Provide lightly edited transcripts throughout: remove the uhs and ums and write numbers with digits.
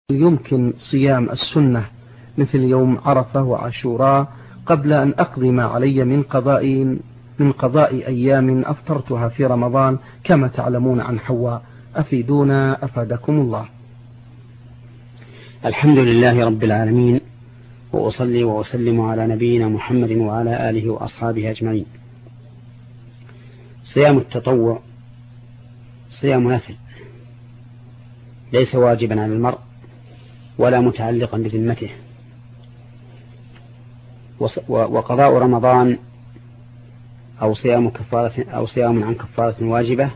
يمكن صيام السنة مثل يوم عرفة وعاشوراء قبل أن أقضي ما علي من قضاء أيام أفطرتها في رمضان كما تعلمون عن حواء؟ أفيدونا أفادكم الله. الحمد لله رب العالمين، وأصلي وأسلم على نبينا محمد وعلى آله وأصحابه أجمعين. صيام التطوع صيام نفل، ليس واجبا على المرء ولا متعلقا بذمته. وقضاء رمضان أو صيام عن كفارة واجبة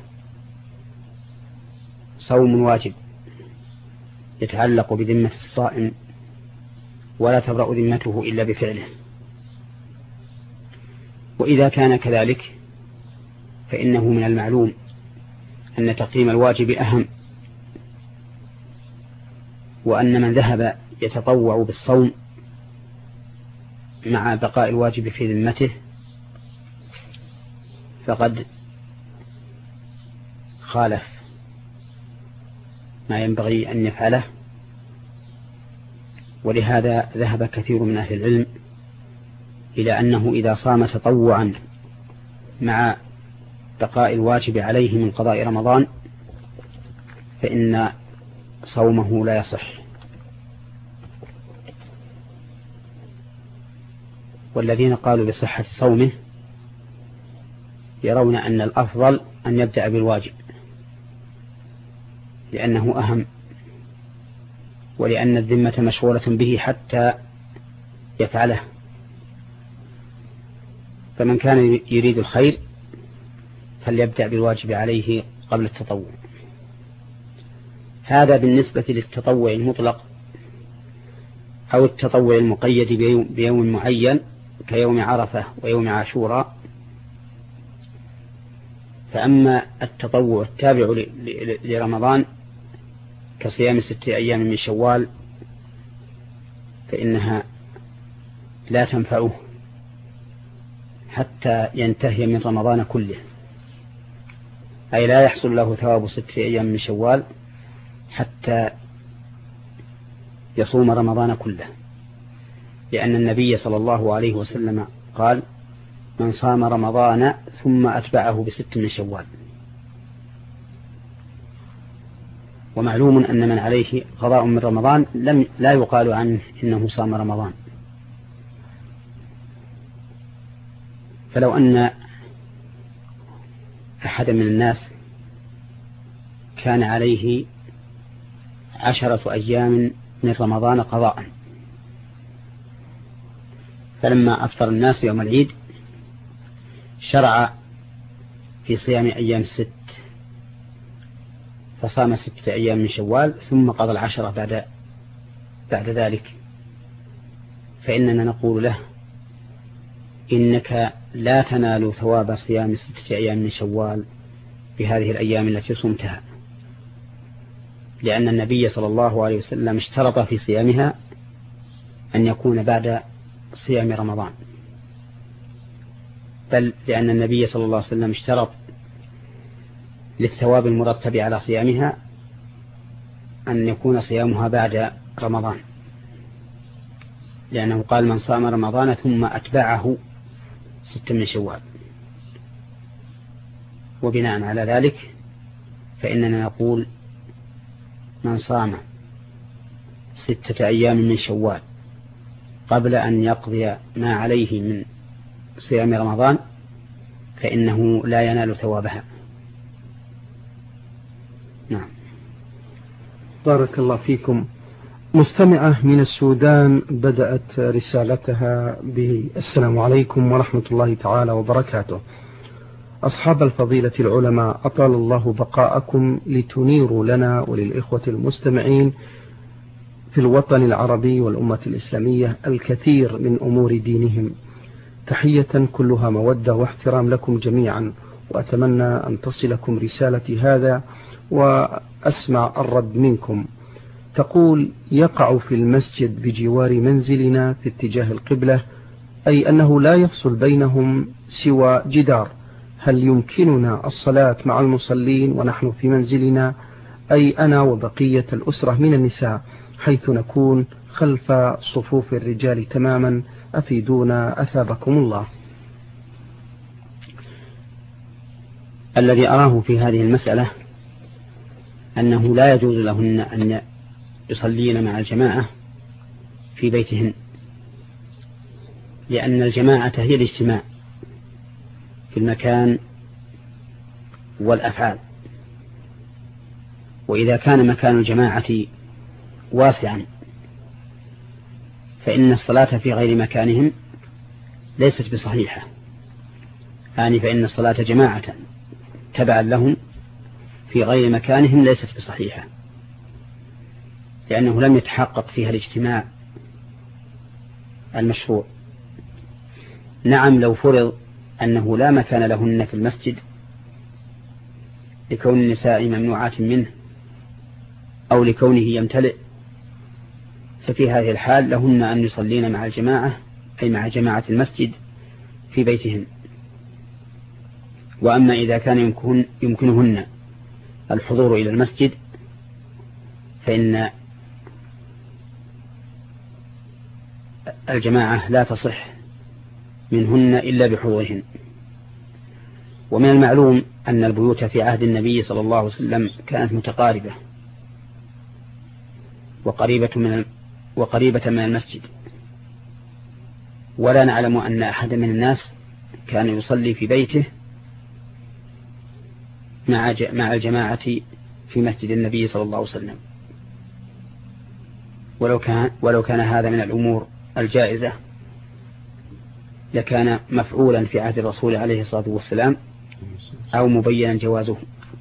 صوم واجب يتعلق بذمة الصائم، ولا تبرأ ذمته إلا بفعله. وإذا كان كذلك فإنه من المعلوم أن تقييم الواجب أهم، وأن من ذهب يتطوع بالصوم مع بقاء الواجب في ذمته فقد خالف ما ينبغي أن يفعله. ولهذا ذهب كثير من أهل العلم إلى أنه إذا صام تطوعا مع بقاء الواجب عليه من قضاء رمضان فإن صومه لا يصح. والذين قالوا بصحة صومه يرون أن الأفضل أن يبدأ بالواجب لأنه أهم، ولأن الذمة مشغولة به حتى يفعله. فمن كان يريد الخير فليبدأ بالواجب عليه قبل التطوع. هذا بالنسبة للتطوع المطلق أو التطوع المقيد بيوم معين كيوم عرفة ويوم عاشوراء. فأما التطوع التابع لرمضان كصيام 6 أيام من شوال فإنها لا تنفعه حتى ينتهي من رمضان كله، أي لا يحصل له ثواب 6 أيام من شوال حتى يصوم رمضان كله، لأن النبي صلى الله عليه وسلم قال: من صام رمضان ثم أتبعه ب6 من شوال. ومعلوم أن من عليه قضاء من رمضان لا يقال عنه إنه صام رمضان. فلو أن أحد من الناس كان عليه 10 أيام من رمضان قضاء، فلما أفطر الناس يوم العيد شرع في صيام أيام 6، فصام 6 أيام من شوال ثم قضى 10 بعد ذلك، فإننا نقول له: إنك لا تنال ثواب صيام 6 أيام من شوال بهذه الأيام التي صمتها، لأن النبي صلى الله عليه وسلم اشترط في صيامها أن يكون بعد صيام رمضان، بل لأن النبي صلى الله عليه وسلم اشترط للثواب المرتب على صيامها أن يكون صيامها بعد رمضان، لأنه قال: من صام رمضان ثم أتبعه 6 من شوال. وبناء على ذلك فإننا نقول: من صام 6 أيام من شوال قبل أن يقضي ما عليه من صيام رمضان فإنه لا ينال ثوابها. نعم. بارك الله فيكم. مستمعة من السودان بدأت رسالتها بالسلام عليكم ورحمة الله تعالى وبركاته. أصحاب الفضيلة العلماء، أطال الله بقاءكم لتنيروا لنا وللإخوة المستمعين في الوطن العربي والأمة الإسلامية الكثير من أمور دينهم. تحية كلها مودة واحترام لكم جميعا، وأتمنى أن تصلكم رسالتي هذا وأسمع الرد منكم. تقول: يقع في المسجد بجوار منزلنا في اتجاه القبلة، أي أنه لا يفصل بينهم سوى جدار، هل يمكننا الصلاة مع المصلين ونحن في منزلنا، أي أنا وبقية الأسرة من النساء، حيث نكون خلف صفوف الرجال تماما؟ أفيدونا أثابكم الله. الذي أراه في هذه المسألة أنه لا يجوز لهن أن يصلين مع الجماعة في بيتهن، لأن الجماعة هي الاجتماع في المكان والأفعال، وإذا كان مكان الجماعة واسعا فإن الصلاة في غير مكانهم ليست بصحيحة، يعني فإن الصلاة جماعة تبعا لهم في غير مكانهم ليست بصحيحة، لأنه لم يتحقق فيها الاجتماع المشروع. نعم، لو فرض أنه لا مكان لهن في المسجد لكون النساء ممنوعات منه أو لكونه يمتلئ، ففي هذه الحال لهن أن يصلين مع الجماعة، أي مع جماعة المسجد في بيتهن. وأما إذا كان يمكنهن الحضور إلى المسجد فإن الجماعة لا تصح منهن إلا بحضورهن. ومن المعلوم أن البيوت في عهد النبي صلى الله عليه وسلم كانت متقاربة وقريبة من المسجد، ولا نعلم أن أحد من الناس كان يصلي في بيته مع الجماعة في مسجد النبي صلى الله عليه وسلم. ولو كان هذا من الأمور الجائزة لكان مفعولا في عهد الرسول عليه الصلاة والسلام أو مبينا جوازه.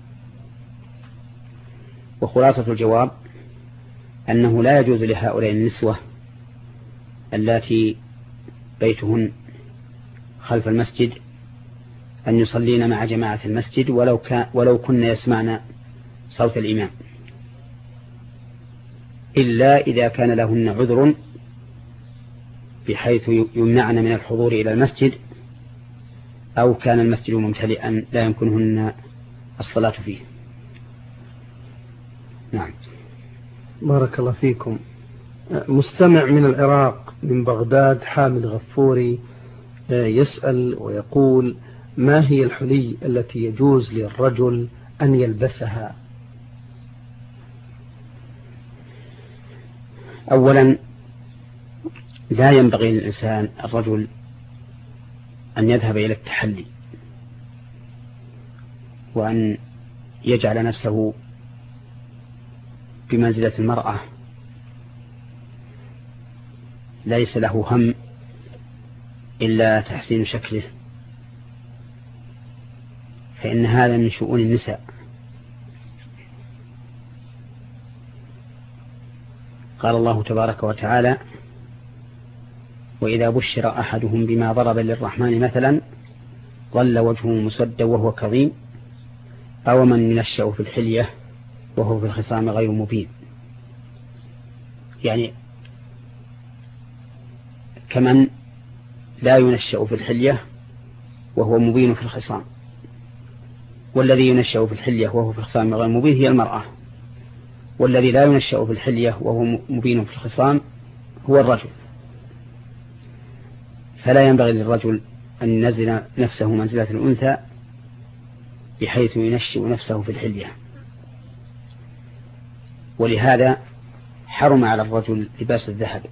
وخلاصة الجواب أنه لا يجوز لهؤلاء النسوة اللاتي بيتهن خلف المسجد أن يصلين مع جماعة المسجد ولو كن يسمعن صوت الإمام، إلا إذا كان لهن عذر بحيث يمنعن من الحضور إلى المسجد أو كان المسجد ممتلئا لا يمكنهن الصلاة فيه. نعم. بارك الله فيكم. مستمع من العراق من بغداد حامد غفوري يسأل ويقول: ما هي الحلي التي يجوز للرجل أن يلبسها؟ أولا، لا ينبغي للإنسان الرجل أن يذهب إلى التحلي وأن يجعل نفسه بمنزلة المرأة، ليس له هم إلا تحسين شكله، فإن هذا من شؤون النساء. قال الله تبارك وتعالى: وإذا بشر أحدهم بما ضرب للرحمن مثلا ظل وجهه مسودا وهو كظيم أو من ينشأ في الحلية وهو في الخصام غير مبين. يعني كمن لا ينشأ في الحلية وهو مبين في الخصام، والذي ينشأ في الحلية وهو في الخصام غير مبين هي المرأة، والذي لا ينشأ في الحلية وهو مبين في الخصام هو الرجل. فلا ينبغي للرجل أن ينزل نفسه منزلة الأنثى بحيث ينشئ نفسه في الحلية، ولهذا حرم على الرجل لباس الذهب،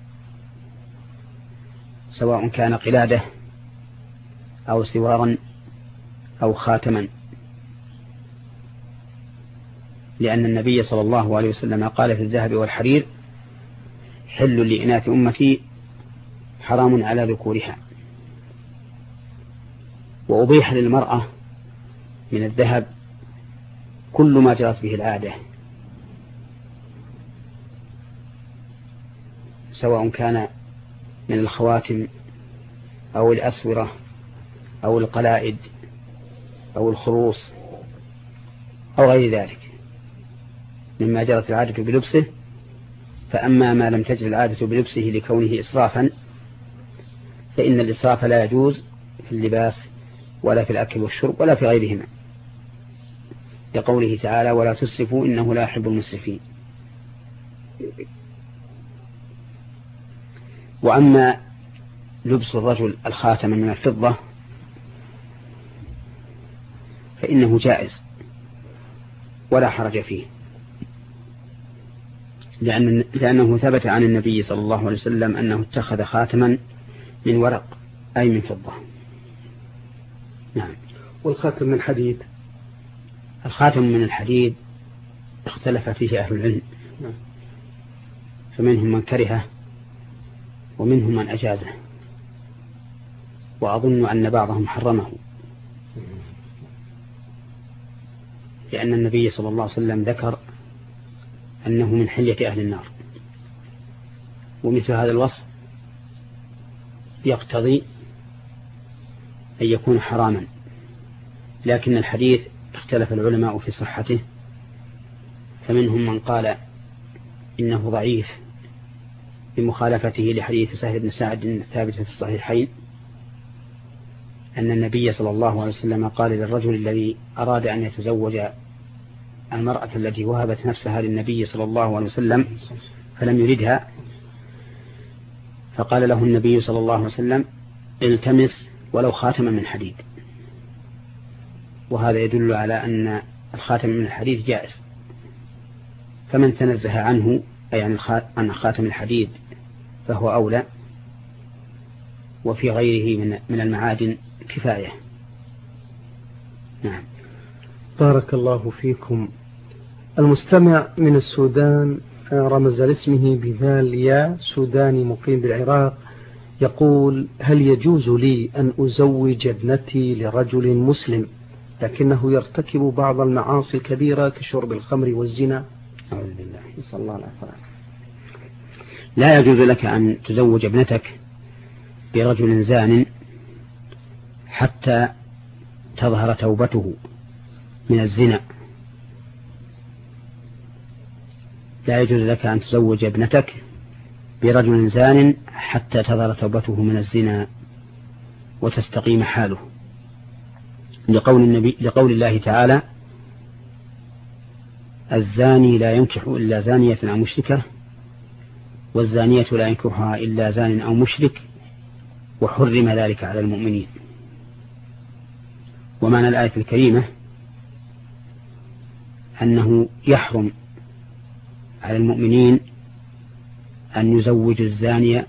سواء كان قلادة أو سوارا أو خاتما، لأن النبي صلى الله عليه وسلم قال في الذهب والحرير: حل لإناث أمتي حرام على ذكورها. وأبيح للمرأة من الذهب كل ما جرت به العادة، سواء كان من الخواتم أو الأسورة أو القلائد أو الخروص أو غير ذلك مما جرت العادة بلبسه. فأما ما لم تجر العادة بلبسه لكونه إسرافا فإن الإسراف لا يجوز في اللباس ولا في الأكل والشرب ولا في غيرهما، لقوله تعالى: ولا تسرفوا إنه لا يحب المسرفين. وأما لبس الرجل الخاتم من الفضة فإنه ولا حرج فيه، لأنه ثبت عن النبي صلى الله عليه وسلم أنه اتخذ خاتما من ورق أي من فضة. نعم. والخاتم من حديد؟ الخاتم من الحديد اختلف فيه أهل العلم، فمنهم من كرهه ومنهم من أجازه، وأظن أن بعضهم حرمه، لأن النبي صلى الله عليه وسلم ذكر أنه من حلية أهل النار، ومثل هذا الوصف يقتضي أن يكون حراما. لكن الحديث اختلف العلماء في صحته، فمنهم من قال إنه ضعيف بمخالفته لحديث سهل بن سعد الثابت في الصحيحين أن النبي صلى الله عليه وسلم قال للرجل الذي أراد أن يتزوج المرأة التي وهبت نفسها للنبي صلى الله عليه وسلم فلم يردها، فقال له النبي صلى الله عليه وسلم التمس ولو خاتما من حديد. وهذا يدل على أن الخاتم من الحديد جائز، فمن تنزه عنه أي عن خاتم الحديد فهو أولى، وفي غيره من المعادن كفاية. نعم. بارك الله فيكم. المستمع من السودان رمز لاسمه بذال يا سوداني مقيم بالعراق يقول: هل يجوز لي أن أزوج ابنتي لرجل مسلم لكنه يرتكب بعض المعاصي الكبيرة كشرب الخمر والزنا؟ أعوذ بالله، نسأل الله العافية. لا يجوز لك أن تزوج ابنتك برجل زان حتى تظهر توبته من الزنا. لا يجوز لك أن تزوج ابنتك برجل زان حتى تظهر توبته من الزنا وتستقيم حاله، لقول الله تعالى: الزاني لا ينكح إلا زانية أو مشركة، والزانية لا ينكحها إلا زان أو مشرك، وحرم ذلك على المؤمنين. ومعنى الآية الكريمة أنه يحرم على المؤمنين أن يزوجوا الزانية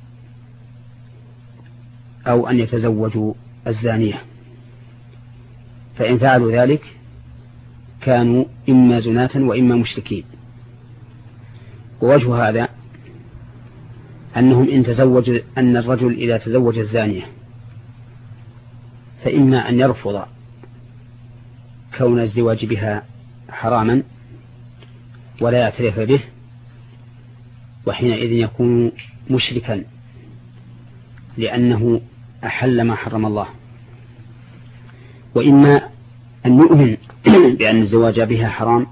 أو أن يتزوجوا الزانية، فإن فعلوا ذلك كانوا إما زناة وإما مشركين. ووجه هذا أن الرجل إذا تزوج الزانية فإما أن يرفض كون الزواج بها حراما ولا يعترف به، وحينئذ يكون مشركا لأنه أحل ما حرم الله، وإما أن يؤمن بأن الزواج بها حرام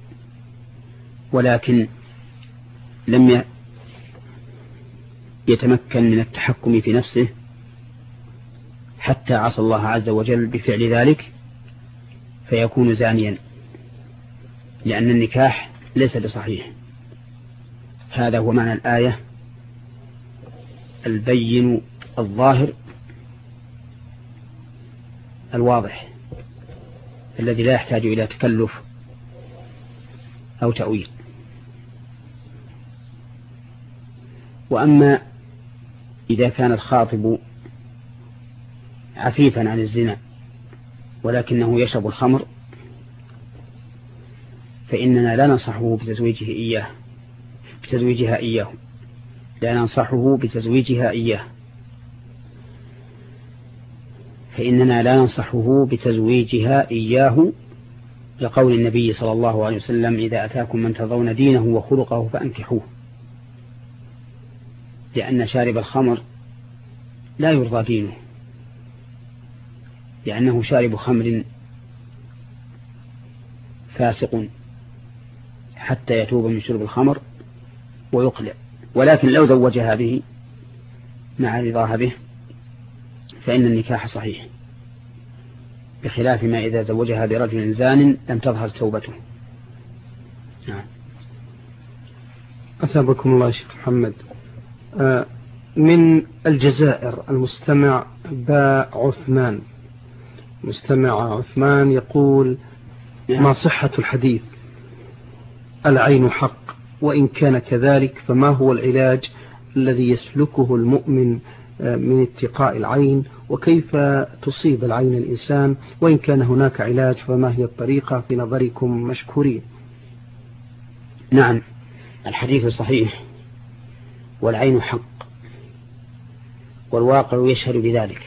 ولكن لم يتمكن من التحكم في نفسه حتى عصى الله عز وجل بفعل ذلك فيكون زانيا، لأن النكاح ليس بصحيح. هذا هو معنى الآية البين الظاهر الواضح الذي لا يحتاج إلى تكلف أو تأويل. وأما إذا كان الخاطب عفيفا عن الزنا ولكنه يشرب الخمر فإننا لا ننصحه بتزويجها إياه لا ننصحه بتزويجها إياه فإننا لا ننصحه بتزويجها إياه لقول النبي صلى الله عليه وسلم: إذا أتاكم من ترضون دينه وخلقه فأنكحوه. لأن شارب الخمر لا يرضى دينه، لأنه شارب خمر فاسق حتى يتوب من شرب الخمر ويقلع. ولكن لو زوجها به مع رضاها به فإن النكاح صحيح، بخلاف ما إذا زوجها برجل زان لم تظهر توبته. نعم. أثابكم الله شيخ محمد. من الجزائر المستمع باء عثمان. مستمع عثمان يقول: ما صحة الحديث العين حق؟ وإن كان كذلك فما هو العلاج الذي يسلكه المؤمن من اتقاء العين؟ وكيف تصيب العين الإنسان؟ وإن كان هناك علاج فما هي الطريقة في نظركم؟ مشكورين. نعم، الحديث صحيح والعين حق، والواقع يشهد بذلك.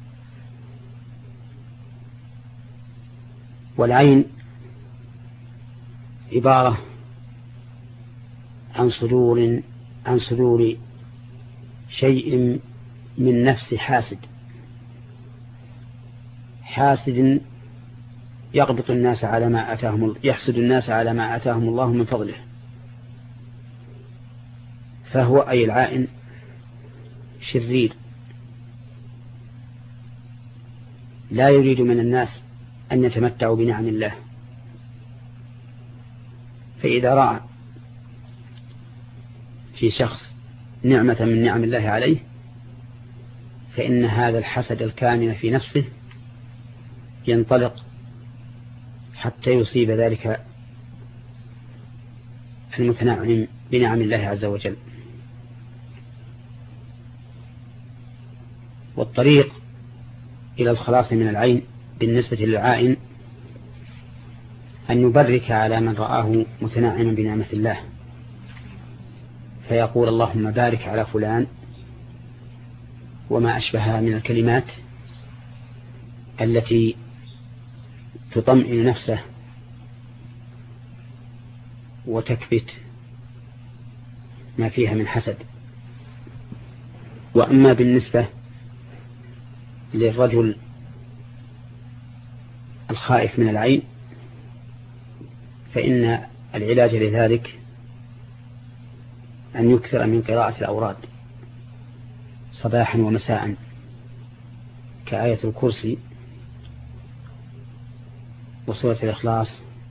والعين عبارة عن صدور شيء من نفس حاسد يغبط الناس على ما يحسد الناس على ما آتاهم الله من فضله. فهو أي العائن شرير لا يريد من الناس أن يتمتعوا بنعم الله، فإذا رأى في شخص نعمة من نعم الله عليه فإن هذا الحسد الكامن في نفسه ينطلق حتى يصيب ذلك المتنعم بنعم الله عز وجل. والطريق إلى الخلاص من العين بالنسبة للعائن أن يبرك على من رآه متنعما بنعمة الله، فيقول: اللهم بارك على فلان، وما أشبهها من الكلمات التي تطمئن نفسه وتكبت ما فيها من حسد. وأما بالنسبة للرجل الخائف من العين فإن العلاج لذلك أن يكثر من قراءة الأوراد صباحا ومساء كآية الكرسي وسورة الإخلاص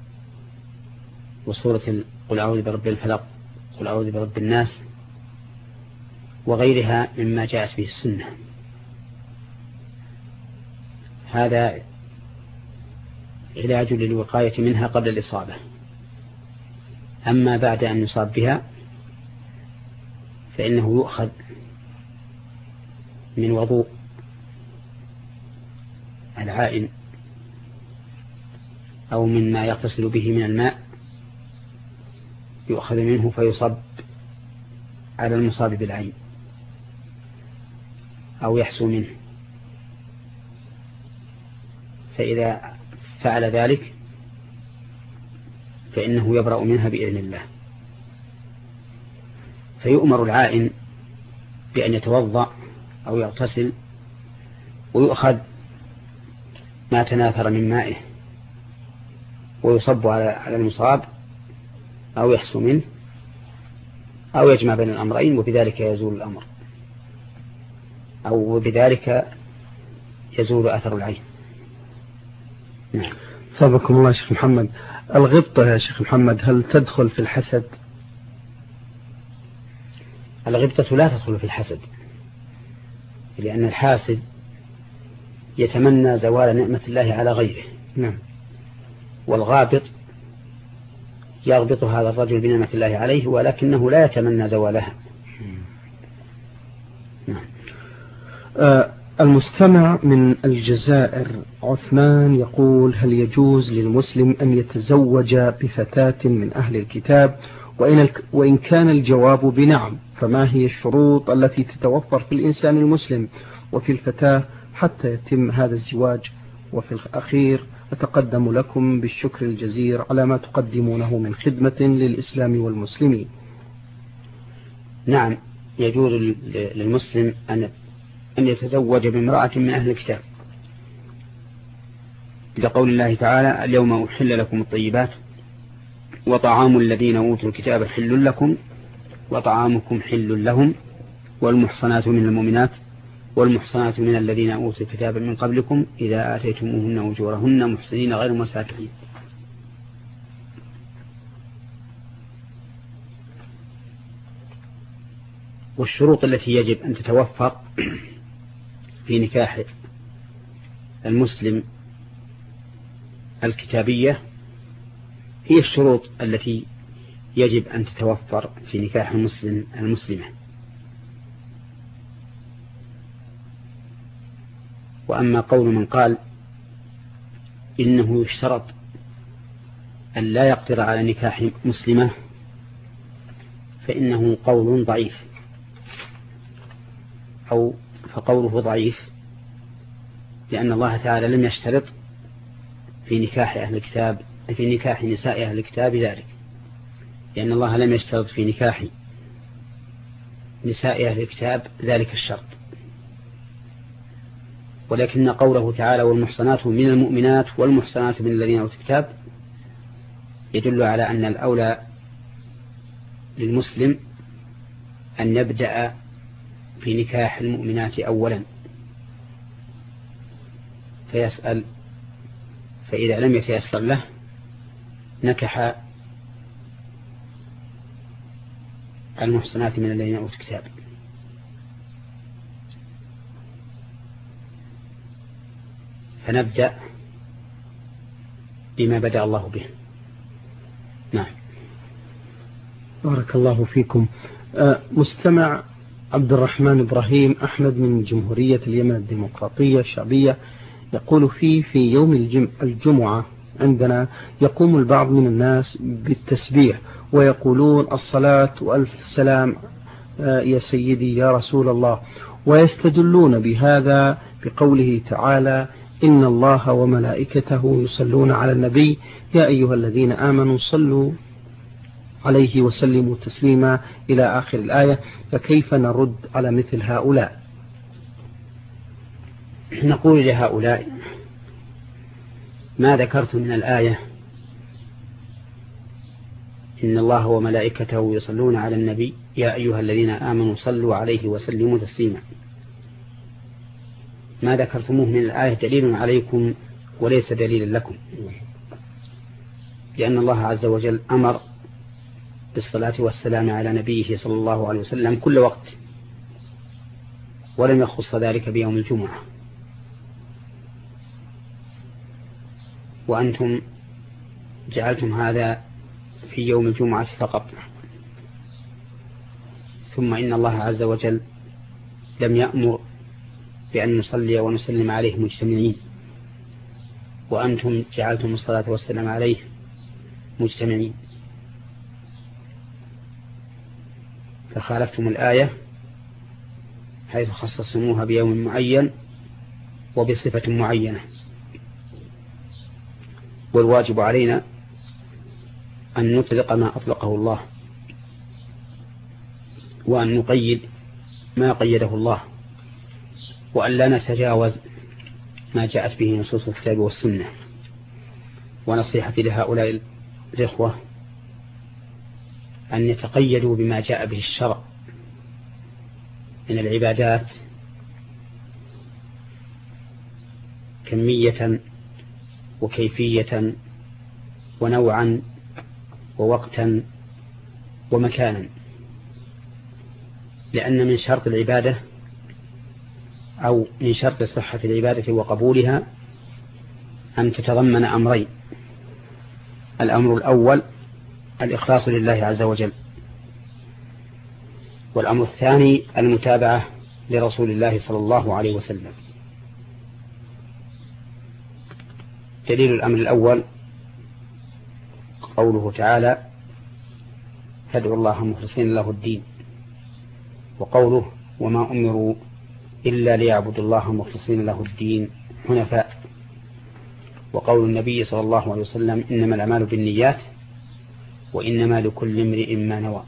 وسورة قل أعوذ برب الفلق قل أعوذ برب الناس وغيرها مما جاءت به السنة. هذا علاج للوقاية منها قبل الإصابة. أما بعد أن يصاب بها فإنه يؤخذ من وضوء العائن أو مما يغتسل به من الماء، يؤخذ منه فيصب على المصاب بالعين أو يحسو منه، فإذا فعل ذلك فإنه يبرأ منها بإذن الله. فيؤمر العائن بأن يتوضأ أو يغتسل ويؤخذ ما تناثر من مائه ويصب على المصاب أو يحسو منه أو يجمع بين الأمرين، وبذلك يزول الأمر أو بذلك يزول أثر العين. نعم. صابكم الله شيخ محمد. الغبطة يا شيخ محمد هل تدخل في الحسد؟ الغبطة لا تدخل في الحسد، لأن الحاسد يتمنى زوال نعمة الله على غيره. نعم. والغابط يغبط هذا الرجل بنعمة الله عليه ولكنه لا يتمنى زوالها. نعم. المستمع من الجزائر عثمان يقول: هل يجوز للمسلم أن يتزوج بفتاة من أهل الكتاب؟ وإن كان الجواب بنعم فما هي الشروط التي تتوفر في الإنسان المسلم وفي الفتاة حتى يتم هذا الزواج؟ وفي الأخير أتقدم لكم بالشكر الجزير على ما تقدمونه من خدمة للإسلام والمسلمين. نعم، يجوز للمسلم أن يتزوج بامرأة من أهل الكتاب لقول الله تعالى: اليوم أحل لكم الطيبات وطعام الذين أوتوا الكتاب حل لكم وطعامكم حل لهم والمحصنات من المؤمنات والمحصنات من الذين أوتوا الكتاب من قبلكم إذا آتيتموهن أجورهن محصنين غير مسافحين. والشروط التي يجب أن تتوفر في نكاح المسلم الكتابية هي الشروط التي يجب أن تتوفر في نكاح المسلم المسلمة. وأما قول من قال إنه يشترط أن لا يقدر على نكاح مسلمة فإنه قول ضعيف، أو فقوله ضعيف لأن الله تعالى لم يشترط في نكاح أهل الكتاب في نكاح نساء أهل الكتاب ذلك، لأن الله لم يشترط في نكاح نساء أهل الكتاب ذلك الشرط. ولكن قوله تعالى والمحصنات من المؤمنات والمحصنات من الذين أوتوا الكتاب يدل على أن الأولى للمسلم أن يبدأ في نكاح المؤمنات أولا فيسأل، فإذا لم يتيسر له نكح المحصنات من الذين أوتوا الكتاب. فنبدأ بما بدأ الله به. نعم. بارك الله فيكم. مستمع عبد الرحمن إبراهيم أحمد من جمهورية اليمن الديمقراطية الشعبية يقول في يوم الجمعة عندنا يقوم البعض من الناس بالتسبيح ويقولون الصلاة وألف سلام يا سيدي يا رسول الله، ويستدلون بهذا بقوله تعالى إن الله وملائكته يصلون على النبي يا أيها الذين آمنوا صلوا عليه وسلموا تسليما إلى آخر الآية، فكيف نرد على مثل هؤلاء؟ نقول لهؤلاء ما ذكرت من الآية إن الله وملائكته يصلون على النبي يا أيها الذين آمنوا صلوا عليه وسلموا تسليما، ما ذكرتموه من الآية دليل عليكم وليس دليلا لكم، لأن الله عز وجل أمر بالصلاة والسلام على نبيه صلى الله عليه وسلم كل وقت، ولم يخص ذلك بيوم الجمعة. وأنتم جعلتم هذا في يوم الجمعة فقط، ثم إن الله عز وجل لم يأمر بأن نصلي ونسلم عليه مجتمعين، وأنتم جعلتم الصلاة والسلام عليه مجتمعين، فخالفتم الآية حيث خصصتموها بيوم معين وبصفة معينة. والواجب علينا أن نطلق ما أطلقه الله وأن نقيد ما قيده الله، وأن لا نتجاوز ما جاءت به نصوص الكتاب والسنة. ونصيحتي لهؤلاء الإخوة أن يتقيدوا بما جاء به الشرع من العبادات كمية وكيفية ونوعا ووقتا ومكانا، لأن من شرط العبادة أو من شرط صحة العبادة وقبولها أن تتضمن أمرين: الأمر الأول الإخلاص لله عز وجل، والأمر الثاني المتابعة لرسول الله صلى الله عليه وسلم. دليل الأمر الأول قوله تعالى فادعوا الله مخلصين له الدين، وقوله وما أمروا إلا ليعبدوا الله مخلصين له الدين حنفاء، وقول النبي صلى الله عليه وسلم إنما الأعمال بالنيات وإنما لكل امرئ ما نوى.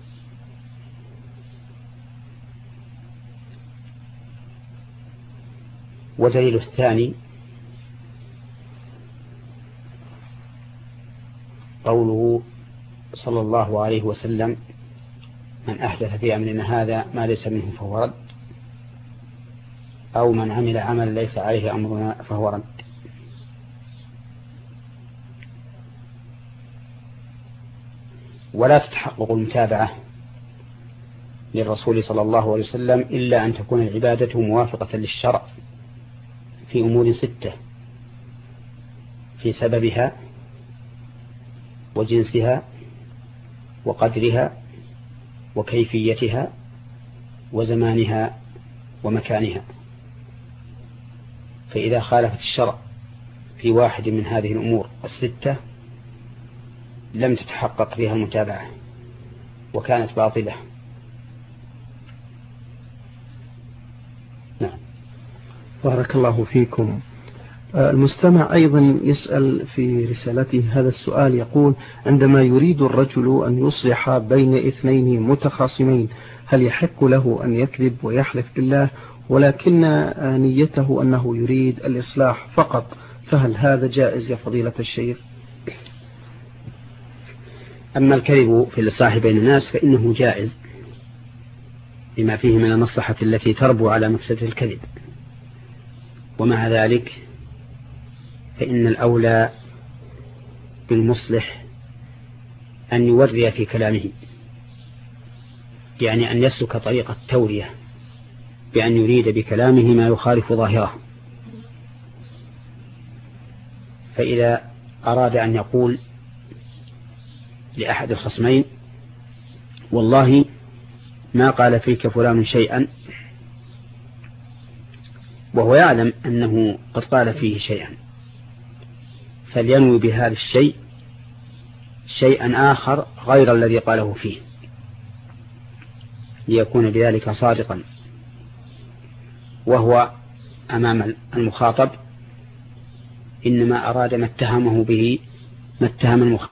ودليل الثاني قوله صلى الله عليه وسلم من أحدث في أمرنا هذا ما ليس منه فهو رد، أو من عمل عملا ليس عليه أمرنا فهو رد. ولا تتحقق المتابعة للرسول صلى الله عليه وسلم إلا أن تكون العبادة موافقة للشرع في أمور 6 في سببها وجنسها وقدرها وكيفيتها وزمانها ومكانها. فإذا خالفت الشرع في واحد من هذه الأمور 6 لم تتحقق فيها المتابعة وكانت باطلة. نعم. بارك الله فيكم. المستمع أيضا يسأل في رسالته هذا السؤال، يقول: عندما يريد الرجل أن يصلح بين 2 متخاصمين هل يحق له أن يكذب ويحلف بالله، ولكن نيته أنه يريد الإصلاح فقط، فهل هذا جائز يا فضيلة الشيخ؟ أما الكذب في الإصلاح بين الناس فإنه جائز لما فيه من المصلحة التي تربو على مفسدة الكذب، ومع ذلك فإن الأولى بالمصلح أن يوري في كلامه، يعني أن يسلك طريقة التورية بأن يريد بكلامه ما يخالف ظاهره. فإذا أراد أن يقول لأحد الخصمين: والله ما قال فيك فلان شيئا، وهو يعلم أنه قد قال فيه شيئا، فلينوي بهذا الشيء شيئا آخر غير الذي قاله فيه ليكون بذلك صادقا، وهو أمام المخاطب إنما أراد ما اتهم المخاطب